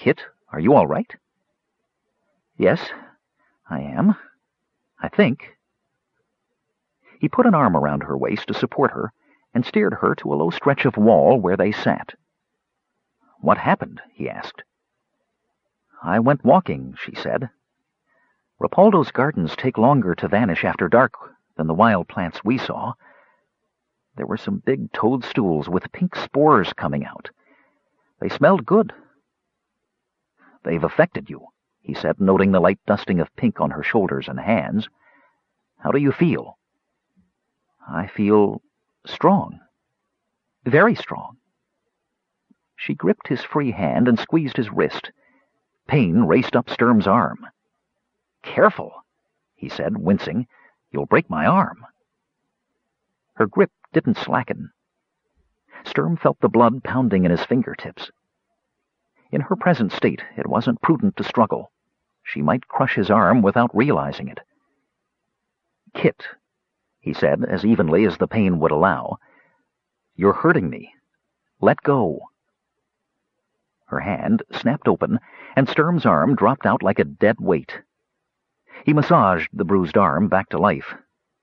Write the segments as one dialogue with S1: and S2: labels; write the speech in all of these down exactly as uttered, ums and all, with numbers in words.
S1: Kit, are you all right?" "Yes, I am. I think." He put an arm around her waist to support her and steered her to a low stretch of wall where they sat. "What happened?" he asked. "I went walking," she said. "Rapaldo's gardens take longer to vanish after dark than the wild plants we saw. There were some big toadstools with pink spores coming out. They smelled good." "They've affected you," he said, noting the light dusting of pink on her shoulders and hands. "How do you feel?" "I feel strong. Very strong." She gripped his free hand and squeezed his wrist. Pain raced up Sturm's arm. "Careful," he said, wincing. "You'll break my arm." Her grip didn't slacken. Sturm felt the blood pounding in his fingertips. In her present state, it wasn't prudent to struggle. She might crush his arm without realizing it. "Kit," he said, as evenly as the pain would allow, "you're hurting me. Let go." Her hand snapped open, and Sturm's arm dropped out like a dead weight. He massaged the bruised arm back to life.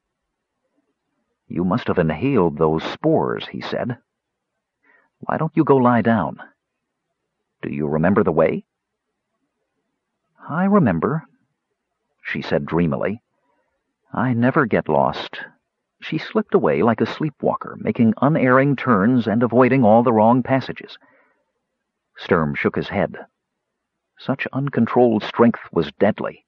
S1: "You must have inhaled those spores," he said. "Why don't you go lie down? Do you remember the way?" "I remember," she said dreamily. "I never get lost." She slipped away like a sleepwalker, making unerring turns and avoiding all the wrong passages. Sturm shook his head. Such uncontrolled strength was deadly.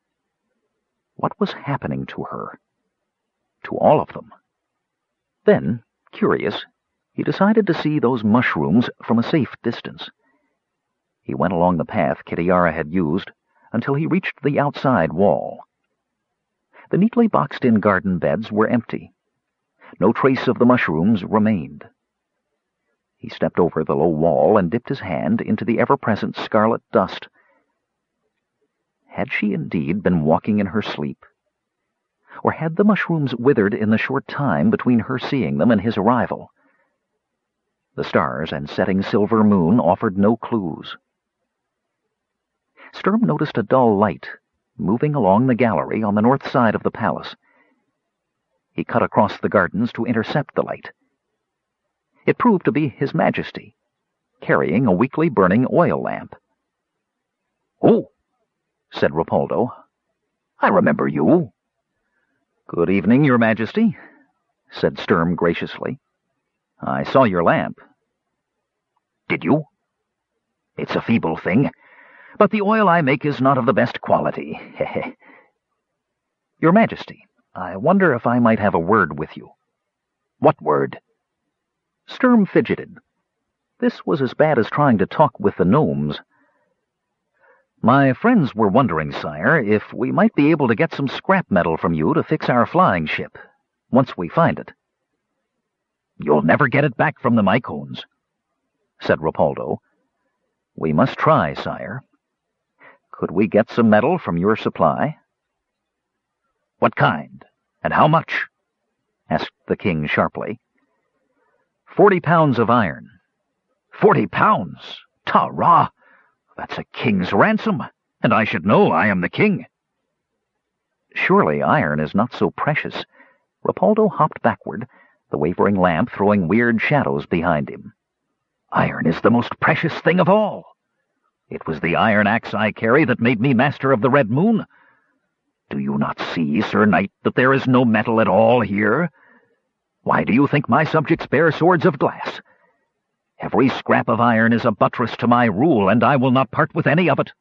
S1: What was happening to her? To all of them? Then, curious, he decided to see those mushrooms from a safe distance. He went along the path Kitiara had used until he reached the outside wall. The neatly boxed-in garden beds were empty. No trace of the mushrooms remained. He stepped over the low wall and dipped his hand into the ever-present scarlet dust. Had she indeed been walking in her sleep? Or had the mushrooms withered in the short time between her seeing them and his arrival? The stars and setting silver moon offered no clues. Sturm noticed a dull light moving along the gallery on the north side of the palace. He cut across the gardens to intercept the light. It proved to be His Majesty, carrying a weakly burning oil lamp. "Oh," said Rapaldo, "I remember you." "Good evening, Your Majesty," said Sturm graciously. "I saw your lamp." "Did you? It's a feeble thing, but the oil I make is not of the best quality. Heh. Your Majesty, I wonder if I might have a word with you." "What word?" Sturm fidgeted. This was as bad as trying to talk with the gnomes. "My friends were wondering, sire, if we might be able to get some scrap metal from you to fix our flying ship, once we find it." "You'll never get it back from the Mycones," said Rapaldo. "We must try, sire. Could we get some metal from your supply?" "What kind, and how much?" asked the king sharply. Forty pounds of iron." Forty pounds? Ta-ra! That's a king's ransom, and I should know I am the king." Surely iron is not so precious. Rapaldo hopped backward, the wavering lamp throwing weird shadows behind him. "Iron is the most precious thing of all. It was the iron axe I carry that made me master of the Red Moon. Do you not see, Sir Knight, that there is no metal at all here? Why do you think my subjects bear swords of glass? Every scrap of iron is a buttress to my rule, and I will not part with any of it."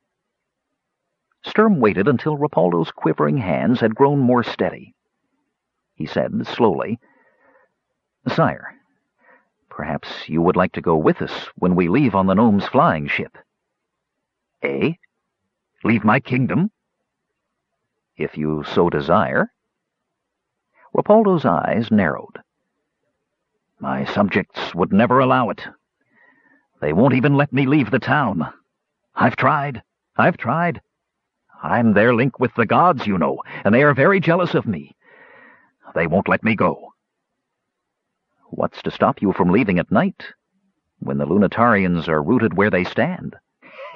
S1: Sturm waited until Rapaldo's quivering hands had grown more steady. He said slowly, "Sire, perhaps you would like to go with us when we leave on the gnome's flying ship." "Eh? Leave my kingdom?" "If you so desire." Rapaldo's eyes narrowed. "My subjects would never allow it. They won't even let me leave the town. I've tried. I've tried. I'm their link with the gods, you know, and they are very jealous of me. They won't let me go." "What's to stop you from leaving at night, when the Lunatarians are rooted where they stand?"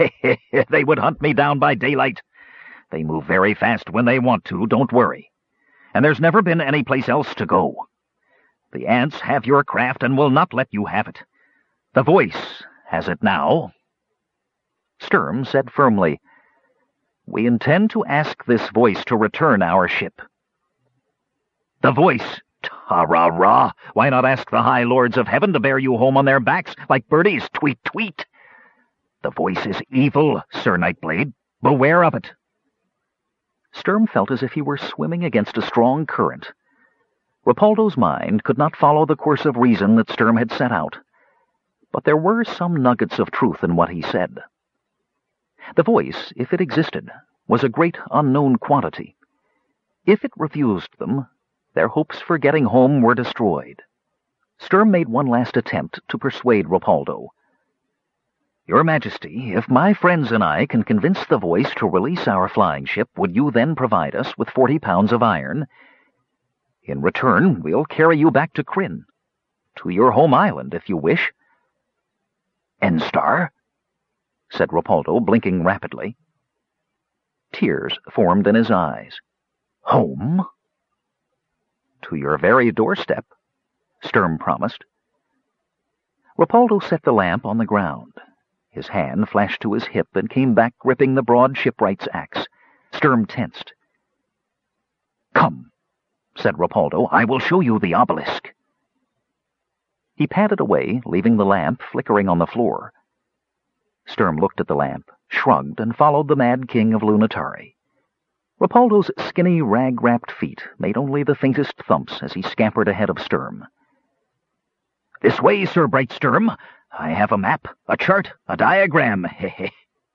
S1: They would hunt me down by daylight. They move very fast when they want to, don't worry. And there's never been any place else to go. The ants have your craft and will not let you have it. The voice has it now." Sturm said firmly, "We intend to ask this voice to return our ship." "The voice? Ta-ra-ra! Why not ask the high lords of heaven to bear you home on their backs like birdies? Tweet, tweet! The voice is evil, Sir Nightblade. Beware of it." Sturm felt as if he were swimming against a strong current. Rapaldo's mind could not follow the course of reason that Sturm had set out, but there were some nuggets of truth in what he said. The voice, if it existed, was a great unknown quantity. If it refused them, their hopes for getting home were destroyed. Sturm made one last attempt to persuade Rapaldo. "Your Majesty, if my friends and I can convince the voice to release our flying ship, would you then provide us with forty pounds of iron? In return, we'll carry you back to Krynn, to your home island, if you wish." "Enstar?" said Rapaldo, blinking rapidly. Tears formed in his eyes. "Home?" "To your very doorstep," Sturm promised. Rapaldo set the lamp on the ground. His hand flashed to his hip and came back gripping the broad shipwright's axe. Sturm tensed. "Come," said Rapaldo, "I will show you the obelisk." He padded away, leaving the lamp flickering on the floor. Sturm looked at the lamp, shrugged, and followed the Mad King of Lunatari. Rapaldo's skinny, rag-wrapped feet made only the faintest thumps as he scampered ahead of Sturm. "This way, Sir Bright Sturm. I have a map, a chart, a diagram, heh-heh."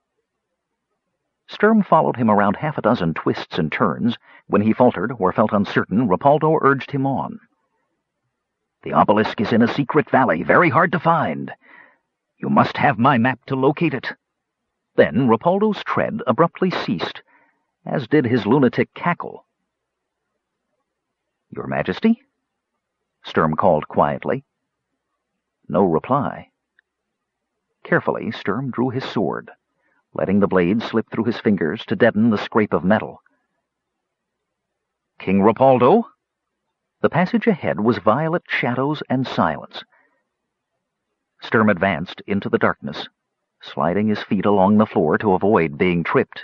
S1: Sturm followed him around half a dozen twists and turns. When he faltered or felt uncertain, Rapaldo urged him on. "The obelisk is in a secret valley, very hard to find. You must have my map to locate it." Then Rapaldo's tread abruptly ceased, as did his lunatic cackle. "Your Majesty?" Sturm called quietly. No reply. Carefully, Sturm drew his sword, letting the blade slip through his fingers to deaden the scrape of metal. "King Rapaldo?" The passage ahead was violet shadows and silence. Sturm advanced into the darkness, sliding his feet along the floor to avoid being tripped.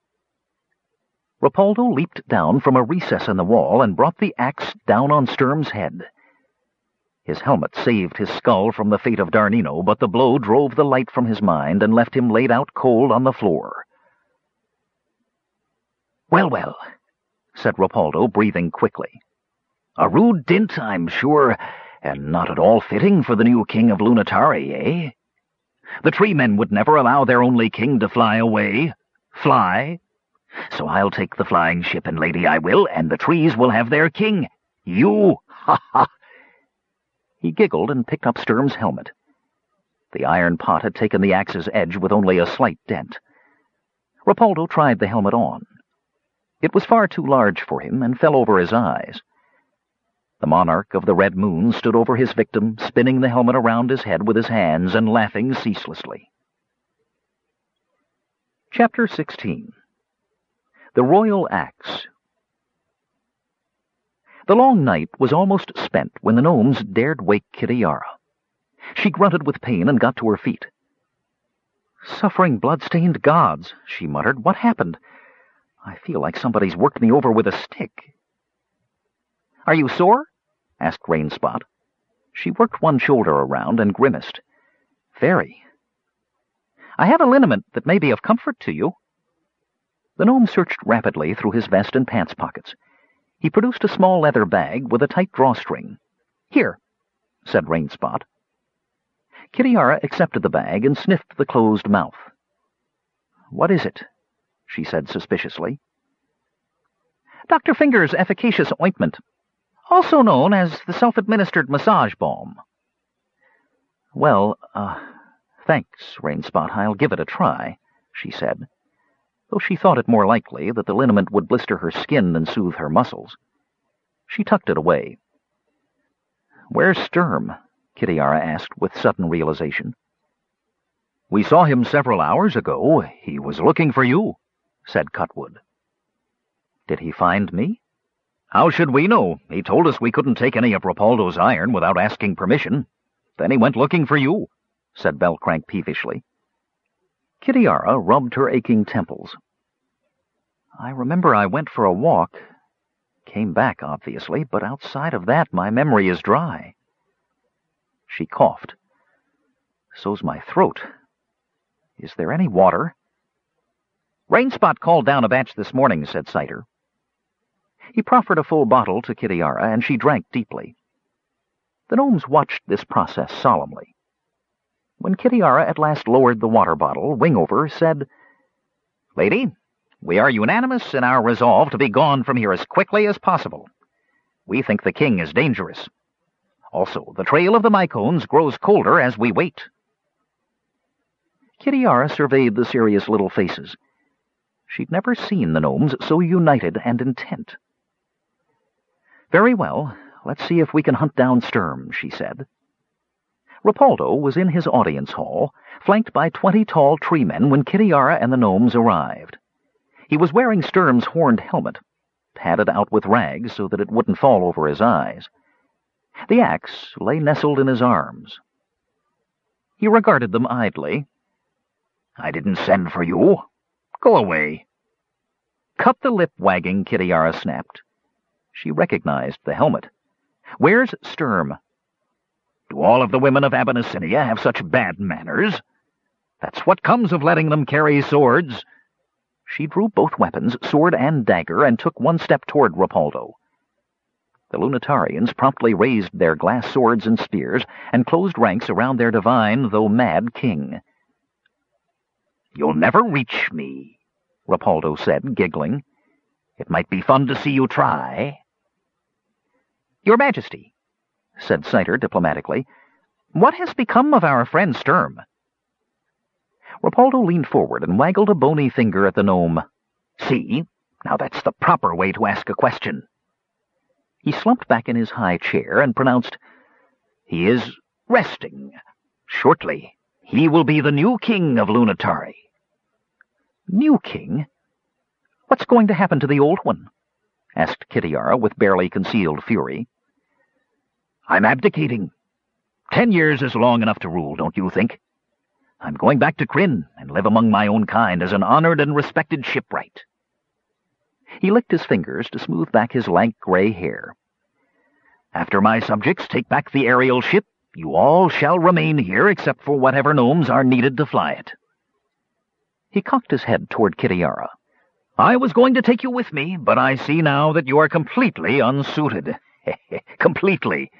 S1: Rapaldo leaped down from a recess in the wall and brought the axe down on Sturm's head. His helmet saved his skull from the fate of Darnino, but the blow drove the light from his mind and left him laid out cold on the floor. "Well, well," said Rapaldo, breathing quickly. "A rude dint, I'm sure, and not at all fitting for the new king of Lunatari, eh? The tree men would never allow their only king to fly away. Fly? So I'll take the flying ship, and lady I will, and the trees will have their king. You! Ha ha!" He giggled and picked up Sturm's helmet. The iron pot had taken the axe's edge with only a slight dent. Rapaldo tried the helmet on. It was far too large for him and fell over his eyes. The monarch of the Red Moon stood over his victim, spinning the helmet around his head with his hands and laughing ceaselessly. Chapter sixteen. The Royal Axe. The long night was almost spent when the gnomes dared wake Kitiara. She grunted with pain and got to her feet. "Suffering blood-stained gods," she muttered. "What happened? I feel like somebody's worked me over with a stick." "Are you sore?" asked Rainspot. She worked one shoulder around and grimaced. "Very. I have a liniment that may be of comfort to you." The gnome searched rapidly through his vest and pants pockets. He produced a small leather bag with a tight drawstring. "Here," said Rainspot. Kitiara accepted the bag and sniffed the closed mouth. "What is it?" she said suspiciously. "Doctor Finger's efficacious ointment, also known as the self-administered massage balm." "Well, uh, thanks, Rainspot. I'll give it a try," she said, though she thought it more likely that the liniment would blister her skin than soothe her muscles. She tucked it away. "Where's Sturm?" Kitiara asked with sudden realization. "We saw him several hours ago. He was looking for you," said Cutwood. "Did he find me?" "How should we know? He told us we couldn't take any of Rapaldo's iron without asking permission. Then he went looking for you," said Belcrank peevishly. Kitiara rubbed her aching temples. "I remember I went for a walk. Came back, obviously, but outside of that my memory is dry." She coughed. "So's my throat. Is there any water?" "Rainspot called down a batch this morning," said Cider. He proffered a full bottle to Kitiara, and she drank deeply. The gnomes watched this process solemnly. When Kitiara at last lowered the water bottle, Wingover said, "Lady, we are unanimous in our resolve to be gone from here as quickly as possible. We think the king is dangerous. Also, the trail of the Mycones grows colder as we wait." Kitiara surveyed the serious little faces. She'd never seen the gnomes so united and intent. "Very well, let's see if we can hunt down Sturm," she said. Rapaldo was in his audience hall, flanked by twenty tall tree men when Kitiara and the gnomes arrived. He was wearing Sturm's horned helmet, padded out with rags so that it wouldn't fall over his eyes. The axe lay nestled in his arms. He regarded them idly. "I didn't send for you. Go away." "Cut the lip-wagging," Kitiara snapped. She recognized the helmet. "Where's Sturm?" "Do all of the women of Abyssinia have such bad manners? That's what comes of letting them carry swords." She drew both weapons, sword and dagger, and took one step toward Rapaldo. The Lunatarians promptly raised their glass swords and spears and closed ranks around their divine, though mad, king. "You'll never reach me," Rapaldo said, giggling. "It might be fun to see you try." "Your Majesty," said Cider diplomatically, "what has become of our friend Sturm?" Rapaldo leaned forward and waggled a bony finger at the gnome. "See? Now that's the proper way to ask a question." He slumped back in his high chair and pronounced, "He is resting. Shortly, he will be the new king of Lunatari." "New king? What's going to happen to the old one?" asked Kitiara with barely concealed fury. "I'm abdicating. Ten years is long enough to rule, don't you think? I'm going back to Krynn and live among my own kind as an honored and respected shipwright." He licked his fingers to smooth back his lank gray hair. "After my subjects take back the aerial ship, you all shall remain here except for whatever gnomes are needed to fly it." He cocked his head toward Kitiara. "I was going to take you with me, but I see now that you are completely unsuited. Completely."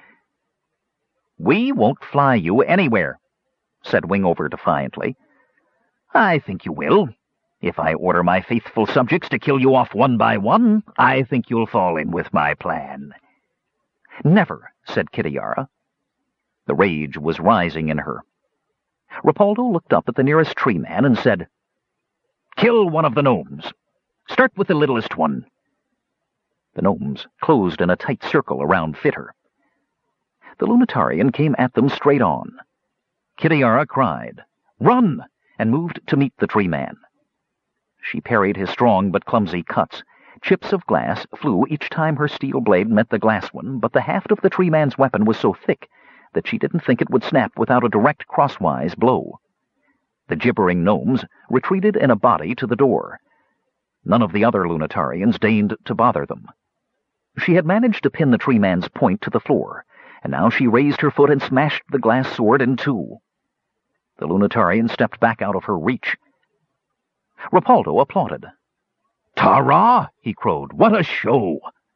S1: "We won't fly you anywhere," said Wingover defiantly. "I think you will. If I order my faithful subjects to kill you off one by one, I think you'll fall in with my plan." "Never," said Kitiara. The rage was rising in her. Rapaldo looked up at the nearest tree man and said, "Kill one of the gnomes. Start with the littlest one." The gnomes closed in a tight circle around Fitter. The Lunatarian came at them straight on. Kitiara cried, "Run!" and moved to meet the tree man. She parried his strong but clumsy cuts. Chips of glass flew each time her steel blade met the glass one, but the haft of the tree man's weapon was so thick that she didn't think it would snap without a direct crosswise blow. The gibbering gnomes retreated in a body to the door. None of the other Lunatarians deigned to bother them. She had managed to pin the tree man's point to the floor, and now she raised her foot and smashed the glass sword in two. The Lunatarian stepped back out of her reach. Rapaldo applauded. "Ta-ra!" he crowed. "What a show!"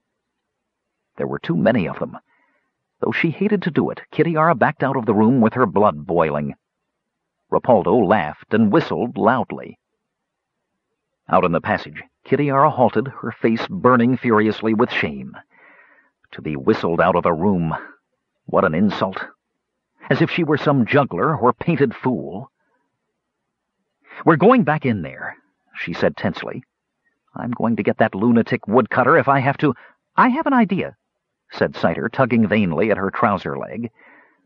S1: There were too many of them. Though she hated to do it, Kitiara backed out of the room with her blood boiling. Rapaldo laughed and whistled loudly. Out in the passage, Kitiara halted, her face burning furiously with shame. To be whistled out of a room, what an insult! As if she were some juggler or painted fool. "We're going back in there," she said tensely. "I'm going to get that lunatic woodcutter if I have to—" "I have an idea," said Cider, tugging vainly at her trouser leg.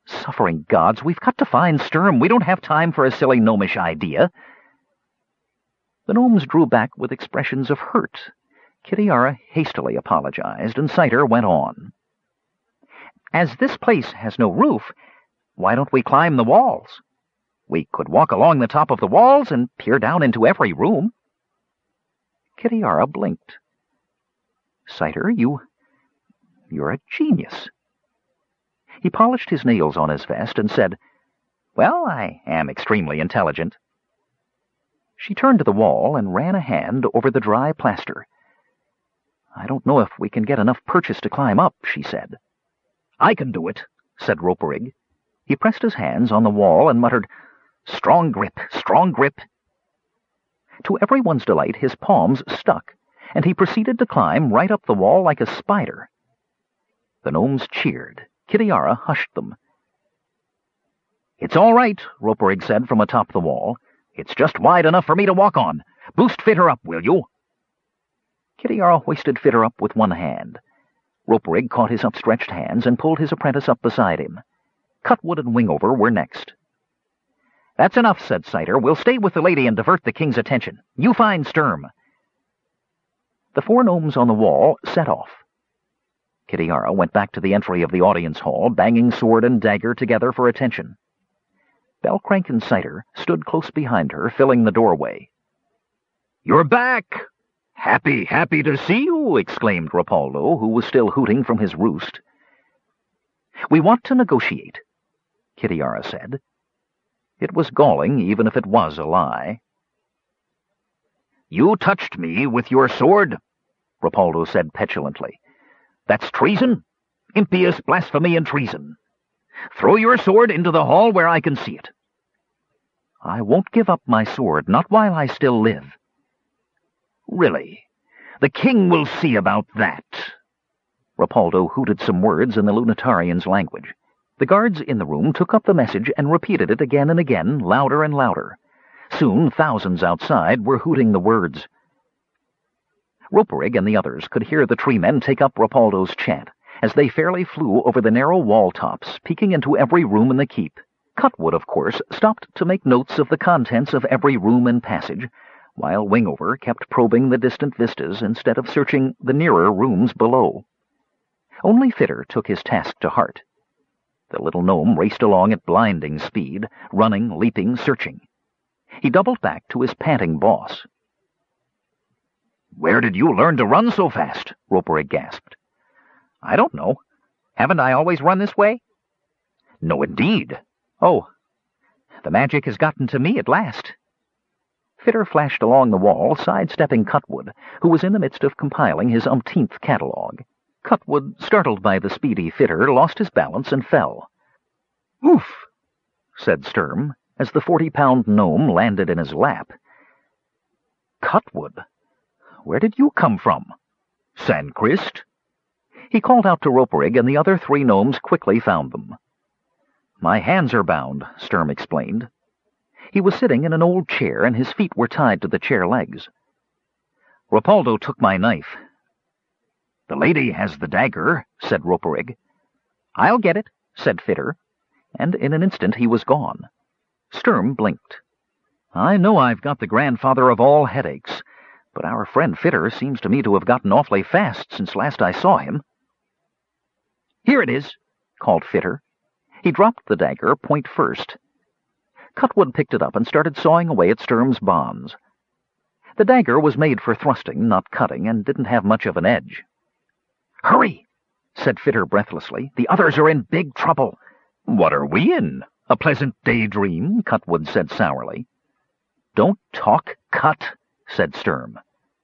S1: Suffering gods, we've got to find Sturm. We don't have time for a silly gnomish idea. The gnomes drew back with expressions of hurt. Kitiara hastily apologized, and Cider went on. As this place has no roof, why don't we climb the walls? We could walk along the top of the walls and peer down into every room. Kitiara blinked. Cider, you... you're a genius. He polished his nails on his vest and said, Well, I am extremely intelligent. She turned to the wall and ran a hand over the dry plaster. I don't know if we can get enough purchase to climb up, she said. I can do it, said Roperig. He pressed his hands on the wall and muttered, Strong grip, strong grip. To everyone's delight, his palms stuck, and he proceeded to climb right up the wall like a spider. The gnomes cheered. Kitiara hushed them. It's all right, Roperig said from atop the wall. It's just wide enough for me to walk on. Boost Fitter up, will you? Kitiara hoisted Fitter up with one hand. Roperig caught his upstretched hands and pulled his apprentice up beside him. Cutwood and Wingover were next. That's enough, said Cider. We'll stay with the lady and divert the king's attention. You find Sturm. The four gnomes on the wall set off. Kitiara went back to the entry of the audience hall, banging sword and dagger together for attention. Belcrank and Cider stood close behind her, filling the doorway. You're back! Happy, happy to see you, exclaimed Rapaldo, who was still hooting from his roost. We want to negotiate, Kitiara said. It was galling, even if it was a lie. You touched me with your sword, Rapaldo said petulantly. That's treason, impious blasphemy and treason. Throw your sword into the hall where I can see it. I won't give up my sword, not while I still live. Really? The king will see about that. Rapaldo hooted some words in the Lunatarian's language. The guards in the room took up the message and repeated it again and again, louder and louder. Soon thousands outside were hooting the words. Roperig and the others could hear the tree men take up Rapaldo's chant, as they fairly flew over the narrow wall tops, peeking into every room in the keep. Cutwood, of course, stopped to make notes of the contents of every room and passage, while Wingover kept probing the distant vistas instead of searching the nearer rooms below. Only Fitter took his task to heart. The little gnome raced along at blinding speed, running, leaping, searching. He doubled back to his panting boss. Where did you learn to run so fast? Roperig gasped. I don't know. Haven't I always run this way? No, indeed. Oh, the magic has gotten to me at last. Fitter flashed along the wall, sidestepping Cutwood, who was in the midst of compiling his umpteenth catalogue. Cutwood, startled by the speedy Fitter, lost his balance and fell. Oof, said Sturm, as the forty-pound gnome landed in his lap. Cutwood, where did you come from? Sandchrist? He called out to Roperig, and the other three gnomes quickly found them. My hands are bound, Sturm explained. He was sitting in an old chair, and his feet were tied to the chair legs. Rapaldo took my knife. The lady has the dagger, said Roperig. I'll get it, said Fitter, and in an instant he was gone. Sturm blinked. I know I've got the grandfather of all headaches, but our friend Fitter seems to me to have gotten awfully fast since last I saw him. Here it is, called Fitter. He dropped the dagger, point first. Cutwood picked it up and started sawing away at Sturm's bonds. The dagger was made for thrusting, not cutting, and didn't have much of an edge. Hurry, said Fitter breathlessly. The others are in big trouble. What are we in? A pleasant daydream, Cutwood said sourly. Don't talk, cut, said Sturm.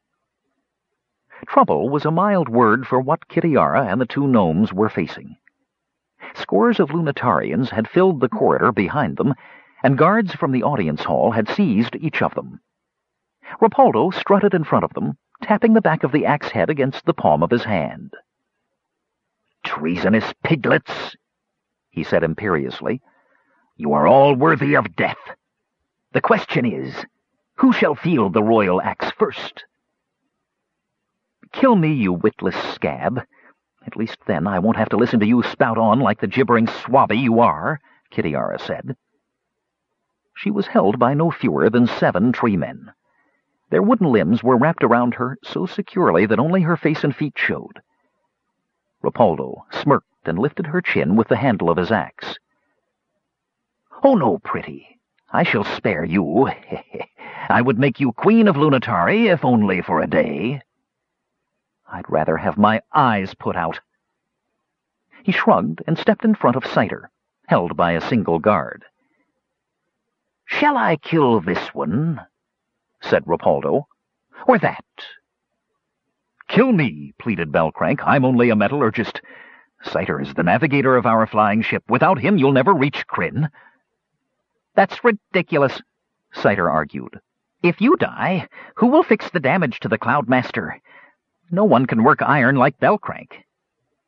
S1: Trouble was a mild word for what Kitiara and the two gnomes were facing. Scores of Lunatarians had filled the corridor behind them, and guards from the audience hall had seized each of them. Rapaldo strutted in front of them, tapping the back of the axe head against the palm of his hand. Treasonous piglets, he said imperiously. You are all worthy of death. The question is, who shall field the royal axe first? Kill me, you witless scab, At least then I won't have to listen to you spout on like the gibbering swabby you are, Kitiara said. She was held by no fewer than seven tree-men. Their wooden limbs were wrapped around her so securely that only her face and feet showed. Rapaldo smirked and lifted her chin with the handle of his axe. "Oh, no, pretty. I shall spare you. I would make you Queen of Lunitari, if only for a day. I'd rather have my eyes put out." He shrugged and stepped in front of Cider, held by a single guard. "Shall I kill this one?" said Rapaldo. "Or that?" "Kill me," pleaded Belcrank. "I'm only a metallurgist. Cider is the navigator of our flying ship. Without him you'll never reach Krynn." "That's ridiculous," Cider argued. "If you die, who will fix the damage to the Cloudmaster? No one can work iron like Belcrank."